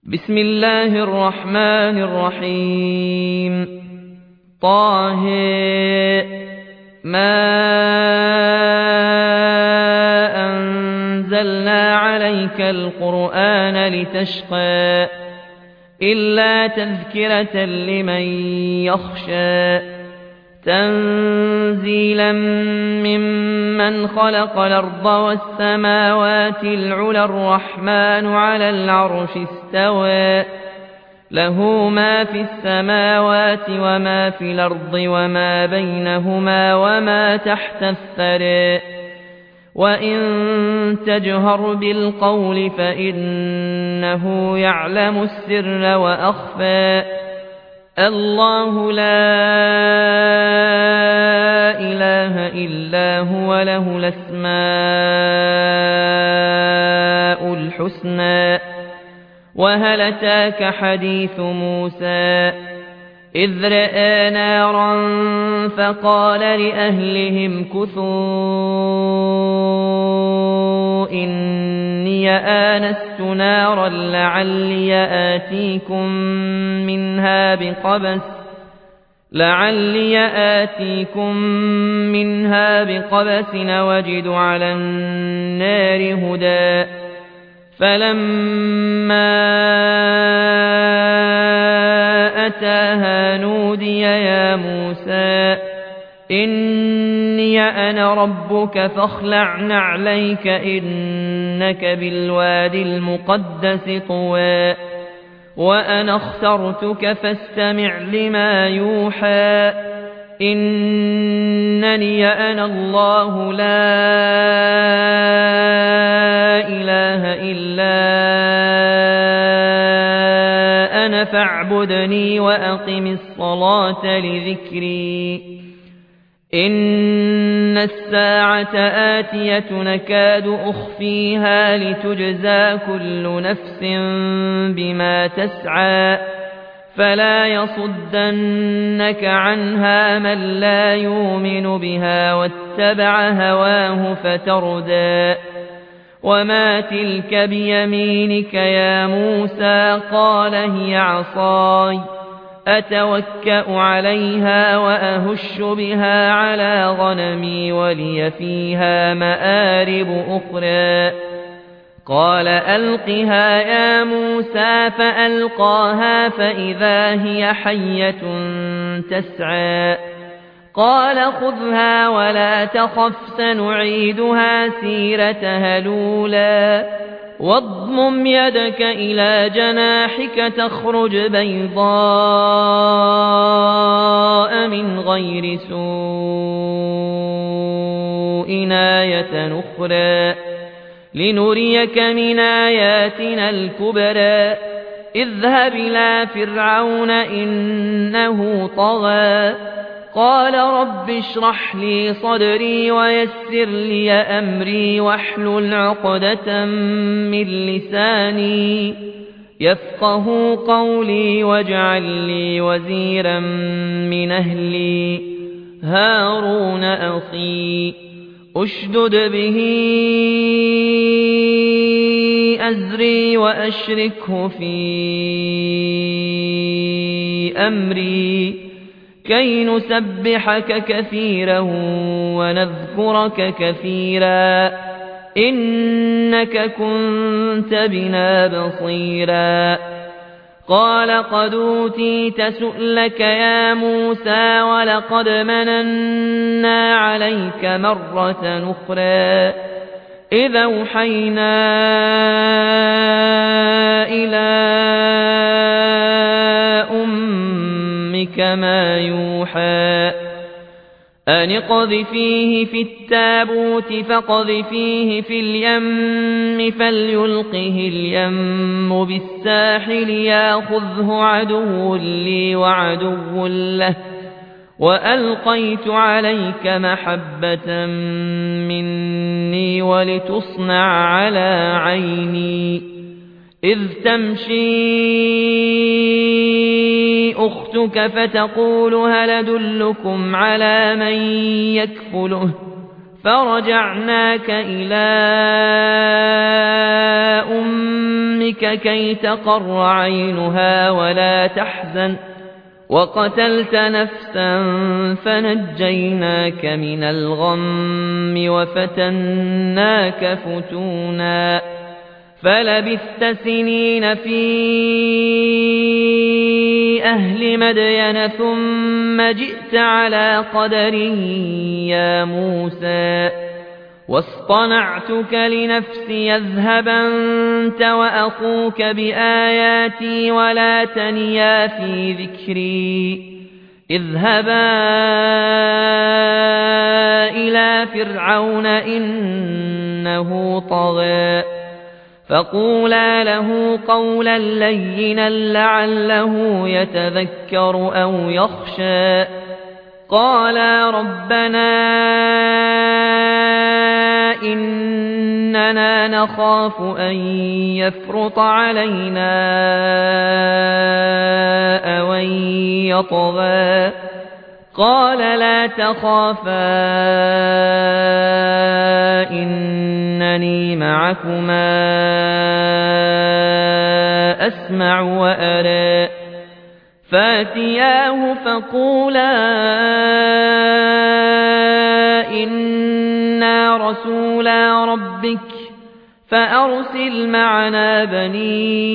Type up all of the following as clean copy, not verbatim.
بسم الله الرحمن الرحيم طه ما أنزلنا عليك القرآن لتشقى إلا تذكرة لمن يخشى تنزيلا ممن خلق الأرض والسماوات العلى الرحمن على العرش استوى له ما في السماوات وما في الأرض وما بينهما وما تحت الثرى وإن تجهر بالقول فإنه يعلم السر وأخفى الله لا إله إلا هو له الأسماء الحسنى وهل أتاك حديث موسى إذ رأى نارا فقال لأهلهم كثوا إني آنست نارا لعلي آتيكم منها بقبس وجد على النار هدى فلما أتاها نودي يا موسى إني أنا ربك فاخلع نعليك إنك بالوادي المقدس طوى وأنا اخترتك فاستمع لما يوحى إنني أنا الله لا إله إلا أنا فاعبدني وأقم الصلاة لذكري إن الساعة آتية نكاد أخفيها لتجزى كل نفس بما تسعى فلا يصدنك عنها من لا يؤمن بها واتبع هواه فتردى وما تلك بيمينك يا موسى قال هي عصاي أتوكأ عليها وأهش بها على غنمي ولي فيها مآرب أخرى قال ألقها يا موسى فألقاها فإذا هي حية تسعى قال خذها ولا تخف سنعيدها سيرتها الأولى واضمم يدك إلى جناحك تخرج بيضاء من غير سوء آية أخرى لنريك من آياتنا الكبرى اذهب إلى فرعون إنه طغى قال رب اشرح لي صدري ويسر لي أمري واحلل عقدة من لساني يفقه قولي واجعل لي وزيرا من أهلي هارون أخي أشدد به أزري وأشركه في أمري كي نسبحك كثيرا ونذكرك كثيرا إنك كنت بنا بصيرا قال قد أوتيت سؤلك يا موسى ولقد مننا عليك مرة أخرى إذ أوحينا إلى أمك ما يوحى أن اقذفيه في التابوت فاقذفيه في اليم فليلقه اليم بالساحل ياخذه عدو لي وعدو له وألقيت عليك محبة مني ولتصنع على عيني إذ تمشي أختك فتقول هل أدلكم على من يكفله فرجعناك إلى أمك كي تقر عينها ولا تحزن وقتلت نفسا فنجيناك من الغم وفتناك فتونا فلبثت سنين في أهل مدين ثم جئت على قدر يا موسى واصطنعتك لنفسي اذهب أنت وأخوك بآياتي ولا تنيا في ذكري اذهبا إلى فرعون إنه طغى فقولا له قولا لينا لعله يتذكر أو يخشى قالا ربنا إننا نخاف أن يفرط علينا أو أن يطغى قال لا تخافا إنني معكما أسمع وأرى فاتياه فقولا إنا رسولا ربك فأرسل معنا بني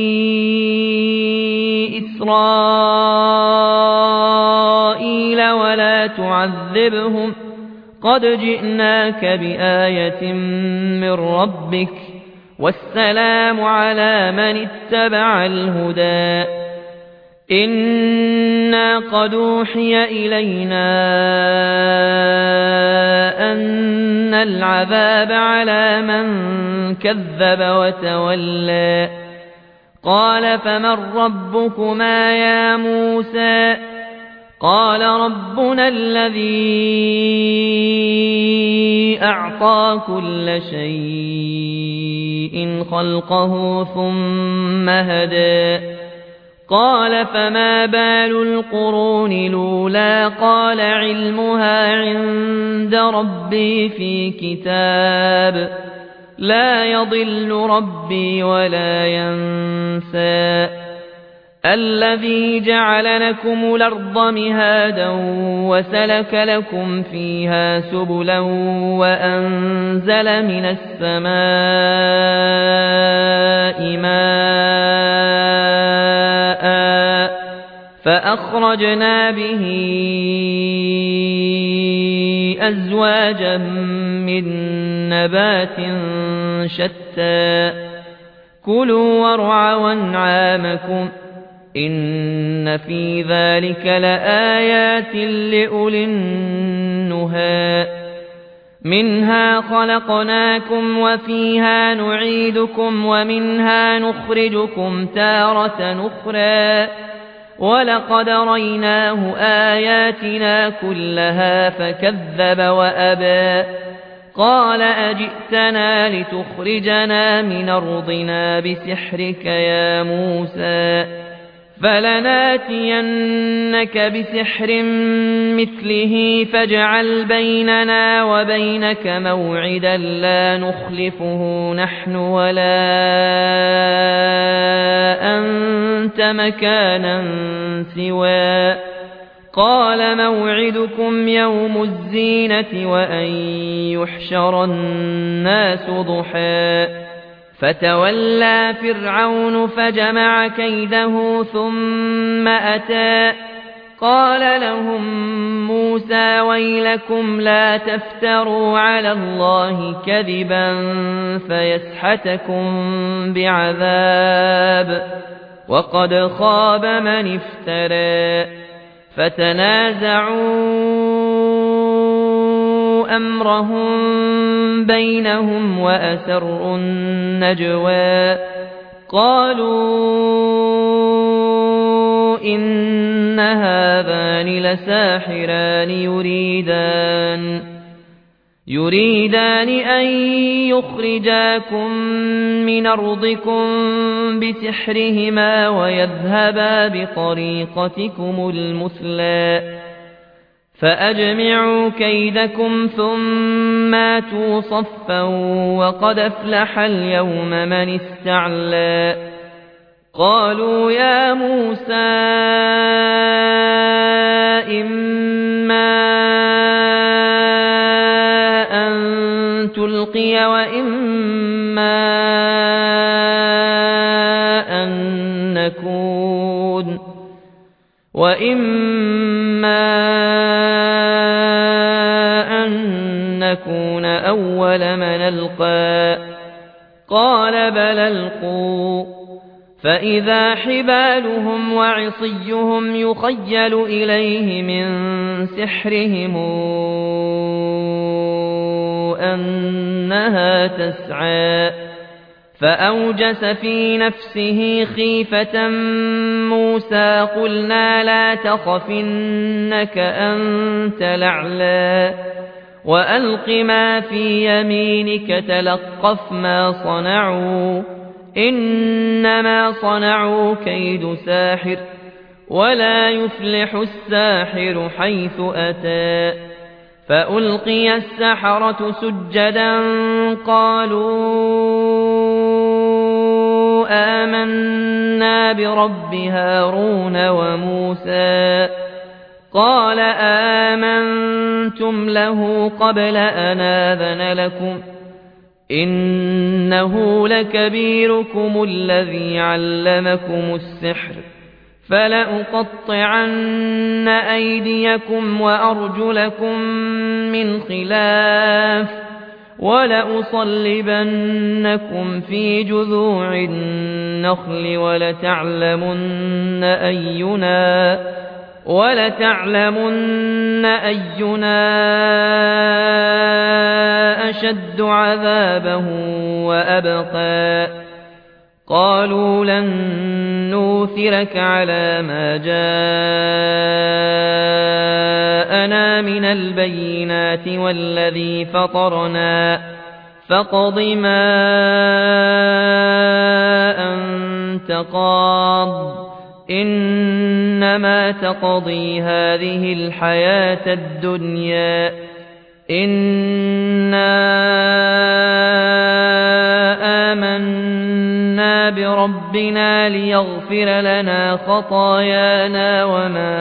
إسرائيل ولا تعذبهم قد جئناك بآية من ربك والسلام على من اتبع الهدى إنا قد أوحي إلينا أن العذاب على من كذب وتولى قال فمن ربكما يا موسى قال ربنا الذي أعطى كل شيء خلقه ثم هدى قال فما بال القرون الأولى قال علمها عند ربي في كتاب لا يضل ربي ولا ينسى الذي جعل لكم الأرض مهادا وسلك لكم فيها سبلا وأنزل من السماء ماء فأخرجنا به أزواجا من نبات شتى كلوا وارعوا أنعامكم إن في ذلك لآيات لأولي النهى منها خلقناكم وفيها نعيدكم ومنها نخرجكم تارة أخرى ولقد ريناه آياتنا كلها فكذب وأبى قال أجئتنا لتخرجنا من أرضنا بسحرك يا موسى فلناتينك بسحر مثله فاجعل بيننا وبينك موعدا لا نخلفه نحن ولا أنت مكانا سوى قال موعدكم يوم الزينة وأن يحشر الناس ضحى فتولى فرعون فجمع كيده ثم أتى قال لهم موسى ويلكم لا تفتروا على الله كذبا فيسحتكم بعذاب وقد خاب من افترى فتنازعوا أمرهم بينهم وأسروا النجوى قالوا إن هذان لساحران يريدان أن يخرجاكم من أرضكم بسحرهما ويذهبا بطريقتكم المثلى فأجمعوا كيدكم ثم اتوا صفا وقد أفلح اليوم من استعلى قالوا يا موسى إما أن تلقي وإما أن نكون أول من ألقى قال بل ألقوا فإذا حبالهم وعصيهم يخيل إليه من سحرهم أنها تسعى فأوجس في نفسه خيفة موسى قلنا لا تخف إنك أنت الأعلى وألق ما في يمينك تلقف ما صنعوا إنما صنعوا كيد ساحر ولا يفلح الساحر حيث أتى فألقي السحرة سجدا قالوا آمنا برب هارون وموسى قال آمنتم له قبل أن آذن لكم إنه لكبيركم الذي علمكم السحر فلأقطعن أيديكم وأرجلكم من خلاف ولأصلبنكم في جذوع النخل ولتعلمن أينا أشد عذابا وأبقى قالوا لن نوثرك على ما جاءنا من البينات والذي فطرنا فاقض ما أنت قاض إنما تقضي هذه الحياة الدنيا إنا آمنا بربنا ليغفر لنا خطايانا وما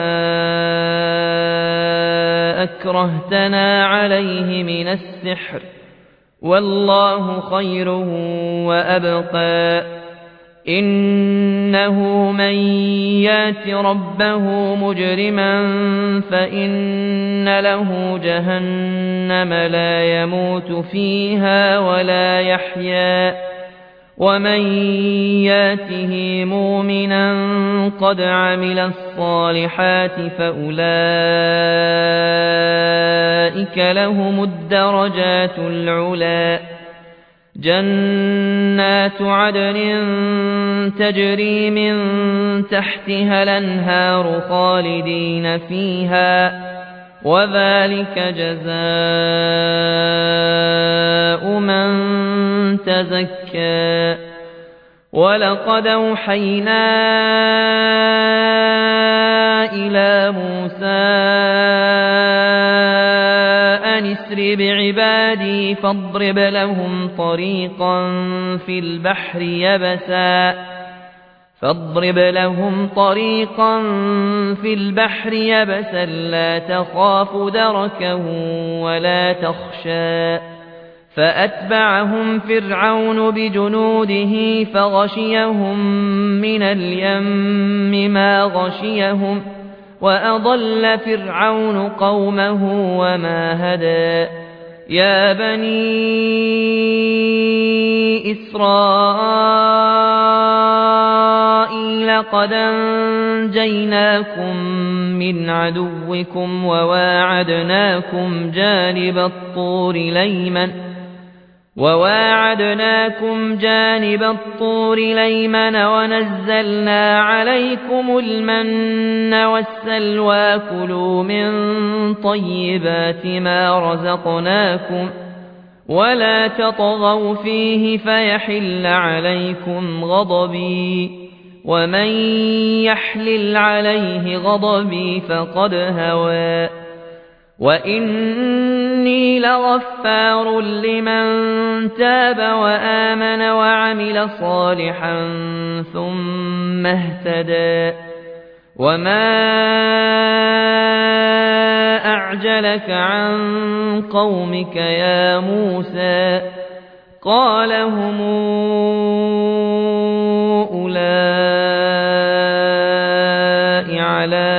أكرهتنا عليه من السحر والله خير وأبقى إنه من يات ربه مجرما فإن له جهنم لا يموت فيها ولا يحيا ومن ياته مؤمنا قد عمل الصالحات فأولئك لهم الدرجات العلى جنات عدن تجري من تحتها الأنهار خالدين فيها وذلك جزاء من تزكى ولقد أوحينا إلى موسى أن اسر بعبادي فاضرب لهم طريقا في البحر يبسا لا تخاف دركا ولا تخشى فأتبعهم فرعون بجنوده فغشيهم من اليم ما غشيهم وأضل فرعون قومه وما هدى يا بني إسرائيل قد أنجيناكم من عدوكم وواعدناكم جانب الطور الأيمن ونزلنا عليكم المن والسلوى كلوا من طيبات ما رزقناكم ولا تطغوا فيه فيحل عليكم غضبي ومن يحلل عليه غضبي فقد هوى وإني لغفار لمن تاب وآمن وعمل صالحا ثم اهتدى وما أعجلك عن قومك يا موسى قال هم أولئك على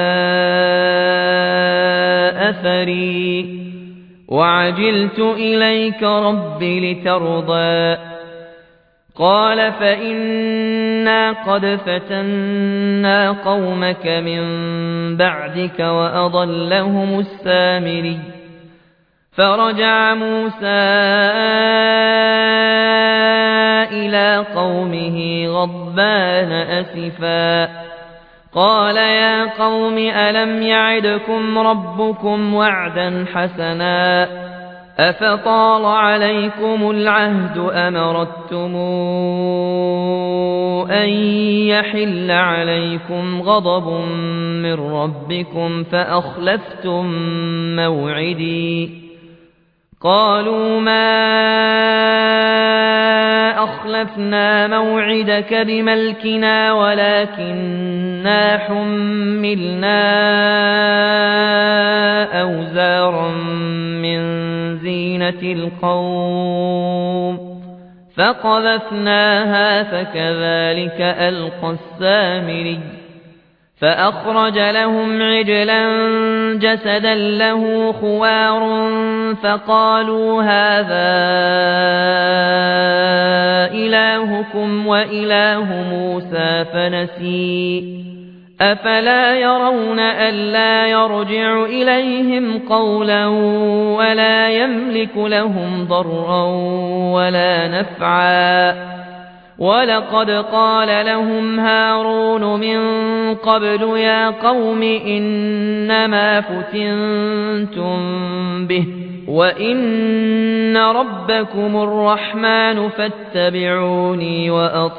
أثري وعجلت إليك رب لترضى قال فإنا قد فتنا قومك من بعدك وأضلهم السامري فرجع موسى إلى قومه غضبان أسفا قال يا قوم ألم يعدكم ربكم وعدا حسنا أفطال عليكم العهد أم أردتم أن يحل عليكم غضب من ربكم فأخلفتم موعدي قالوا ما أخلفنا موعدك بملكنا ولكننا حملنا أوزارا من زينة القوم فقذفناها فكذلك ألقى السامري فأخرج لهم عجلا جسدا له خوار فقالوا هذا إلهكم وإله موسى فنسي أفلا يرون ألا يرجع إليهم قولا ولا يملك لهم ضرا ولا نفعا ولقد قال لهم هارون من قبل يا قوم إنما فتنتم به وإن ربكم الرحمن فاتبعوني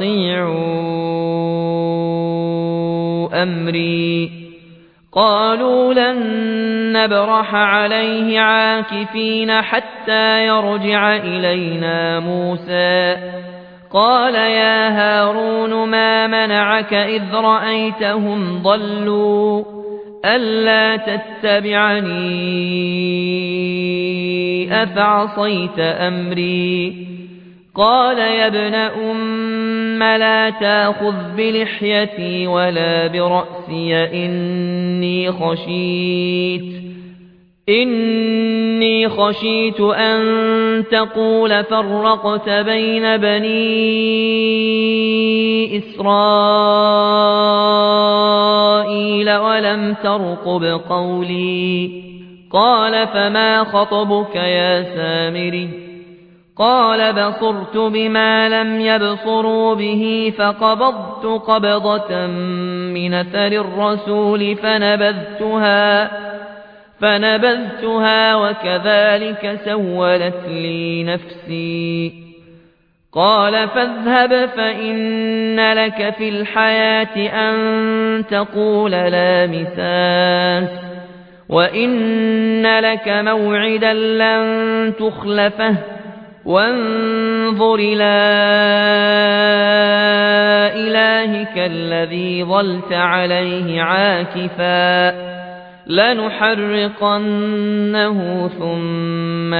وأطيعوا أمري قالوا لن نبرح عليه عاكفين حتى يرجع إلينا موسى قال يا هارون ما منعك إذ رأيتهم ضلوا ألا تتبعني أفعصيت أمري قال يا ابن أم لا تأخذ بلحيتي ولا برأسي إني خشيت أن تقول فرقت بين بني إسرائيل ولم ترقب قولي قال فما خطبك يا سامري قال بصرت بما لم يبصروا به فقبضت قبضة من أثر الرسول فنبذتها وكذلك سولت لي نفسي قال فاذهب فإن لك في الحياة أن تقول لا مساس وإن لك موعدا لن تخلفه وانظر إلى إلهك الذي ظلت عليه عاكفا لنحرقنه ثم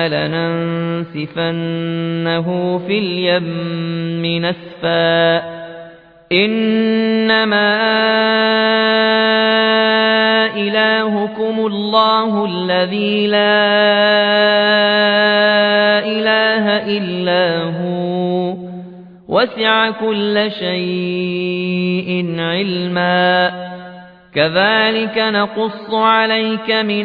لننسفنه في اليم نسفا إنما إلهكم الله الذي لا إله إلا هو وسع كل شيء علما كذلك نقص عليك من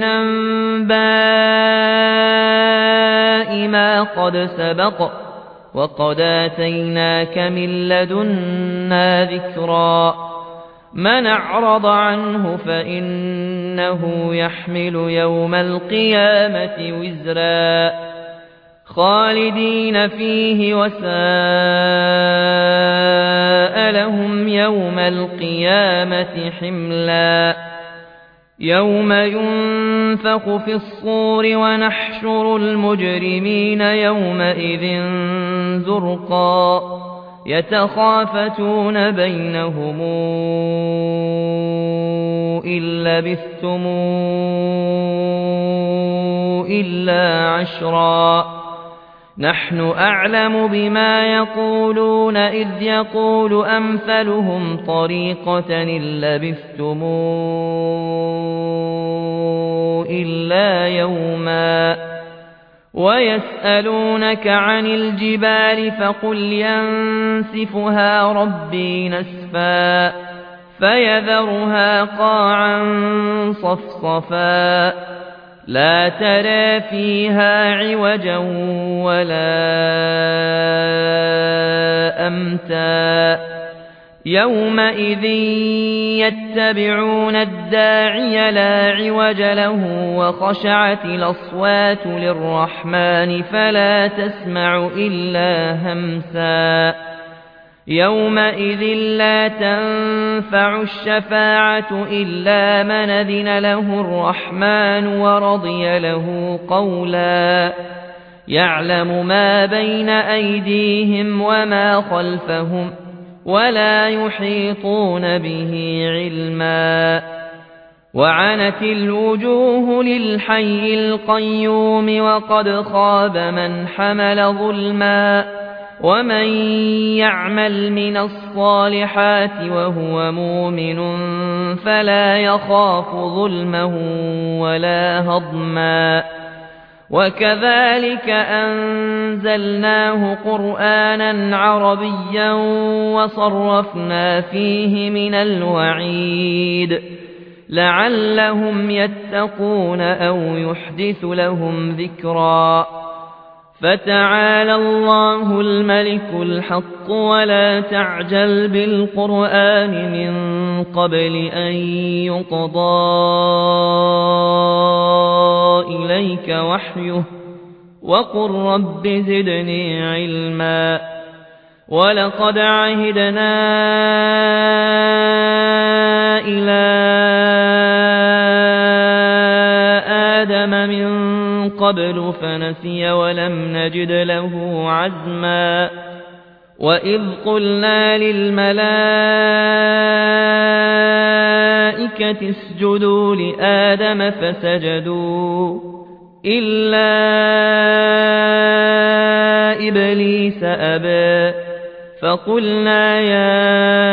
أنباء ما قد سبق وقد آتيناك من لدنا ذكرا من أعرض عنه فإنه يحمل يوم القيامة وزرا خالدين فيه وساء لهم يوم القيامة حملا يوم ينفخ في الصور ونحشر المجرمين يومئذ زرقا يتخافتون بينهم إن لبثتم إلا عشرا نحن أعلم بما يقولون إذ يقول أمثلهم طريقة إن لبثتم إلا يوما ويسألونك عن الجبال فقل ينسفها ربي نسفا فيذرها قاعا صفصفا لا ترى فيها عوجا ولا أمتا يومئذ يتبعون الداعي لا عوج له وخشعت الأصوات للرحمن فلا تسمع إلا همسا يومئذ لا تنفع الشفاعة إلا من أذن له الرحمن ورضي له قولا يعلم ما بين أيديهم وما خلفهم ولا يحيطون به علما وعنت الوجوه للحي القيوم وقد خاب من حمل ظلما ومن يعمل من الصالحات وهو مؤمن فلا يخاف ظلما ولا هضما وكذلك أنزلناه قرآنا عربيا وصرفنا فيه من الوعيد لعلهم يتقون أو يحدث لهم ذكرا فتعالى الله الملك الحق ولا تعجل بالقرآن من قبل أن يقضى إليك وحيه وقل رب زدني علما ولقد عهدنا إلى آدم من قبل فنسي ولم نجد له عزما وإذ قلنا للملائكة اسجدوا لآدم فسجدوا إلا إبليس أبى فقلنا يا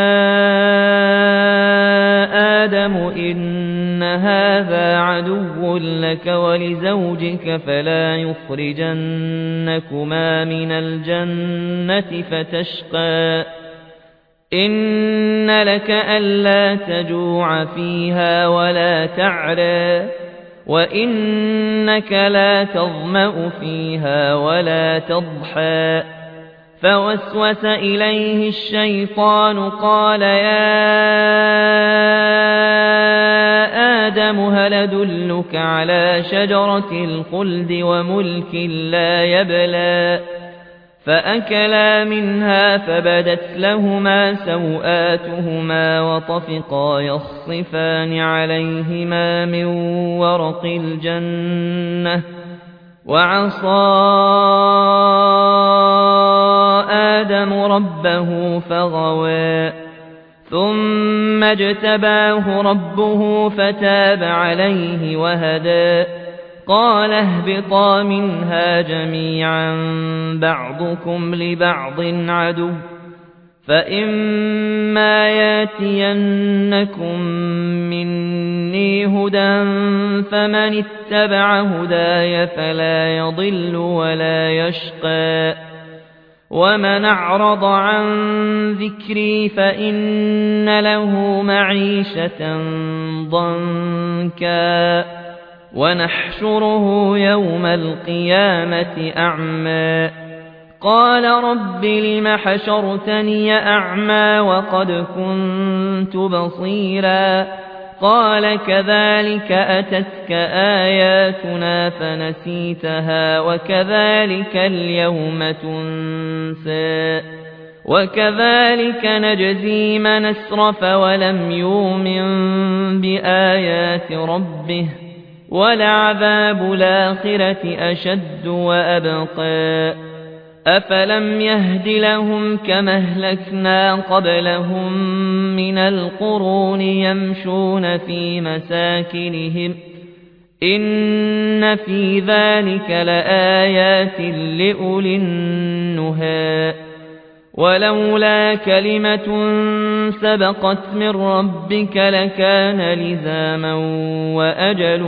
آدم إن هذا عدو لك ولزوجك فلا يخرجنكما من الجنة فتشقى إن لك ألا تجوع فيها ولا تعرى وإنك لا تظمأ فيها ولا تضحى فوسوس إليه الشيطان قال يا آدم هل أدلك على شجرة الخلد وملك لا يبلى فأكلا منها فبدت لهما سوآتهما وطفقا يخصفان عليهما من ورق الجنة وعصى آدم ربه فغوى ثم اجتباه ربه فتاب عليه وهدى قال اهبطا منها جميعا بعضكم لبعض عدو فإما ياتينكم مني هدى فمن اتبع هداي فلا يضل ولا يشقى ومن أعرض عن ذكري فإن له معيشة ضنكا ونحشره يوم القيامة أعمى قال رب لم حشرتني أعمى وقد كنت بصيرا قال كذلك أتتك آياتنا فنسيتها وكذلك اليوم تنسى وكذلك نجزي من أسرف ولم يؤمن بآيات ربه ولعذاب الآخرة أشد وأبقى أفلم يهد لهم كما أهلكنا قبلهم من القرون يمشون في مساكنهم إن في ذلك لآيات لأولي النهى ولولا كلمة سبقت من ربك لكان لزاما وأجل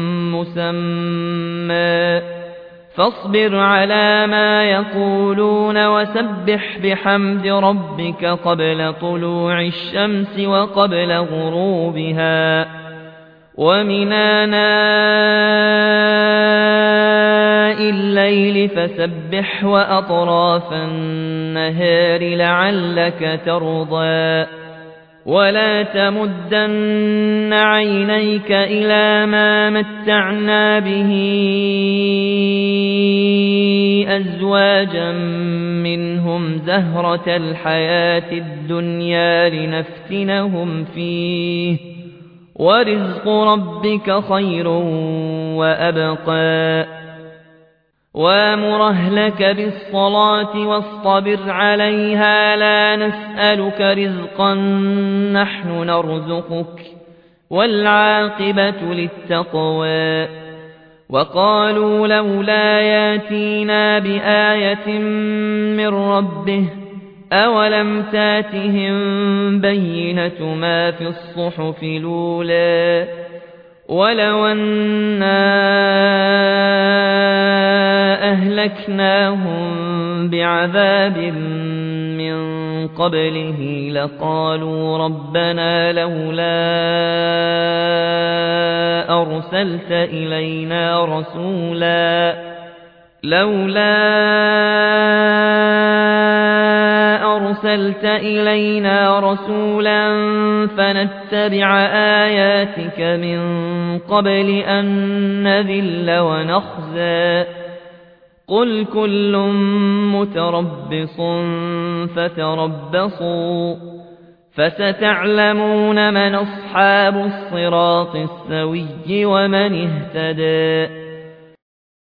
مسمى فاصبر على ما يقولون وسبح بحمد ربك قبل طلوع الشمس وقبل غروبها ومن آناء الليل فسبح وأطراف النهار لعلك ترضى ولا تمدن عينيك إلى ما متعنا به أزواجا منهم زهرة الحياة الدنيا لنفتنهم فيه ورزق ربك خير وأبقى وامر أهلك بالصلاة واصطبر عليها لا نسألك رزقا نحن نرزقك والعاقبة للتقوى وقالوا لولا ياتينا بآية من ربه أولم تاتهم بينة ما في الصحف الأولى ولو أنا أهلكناهم بعذاب من قبله لقالوا ربنا لولا أرسلت إلينا رسولا فنتبع آياتك من قبل أن نذل ونخزى قل كل متربص فتربصوا فستعلمون من أصحاب الصراط السوي ومن اهتدى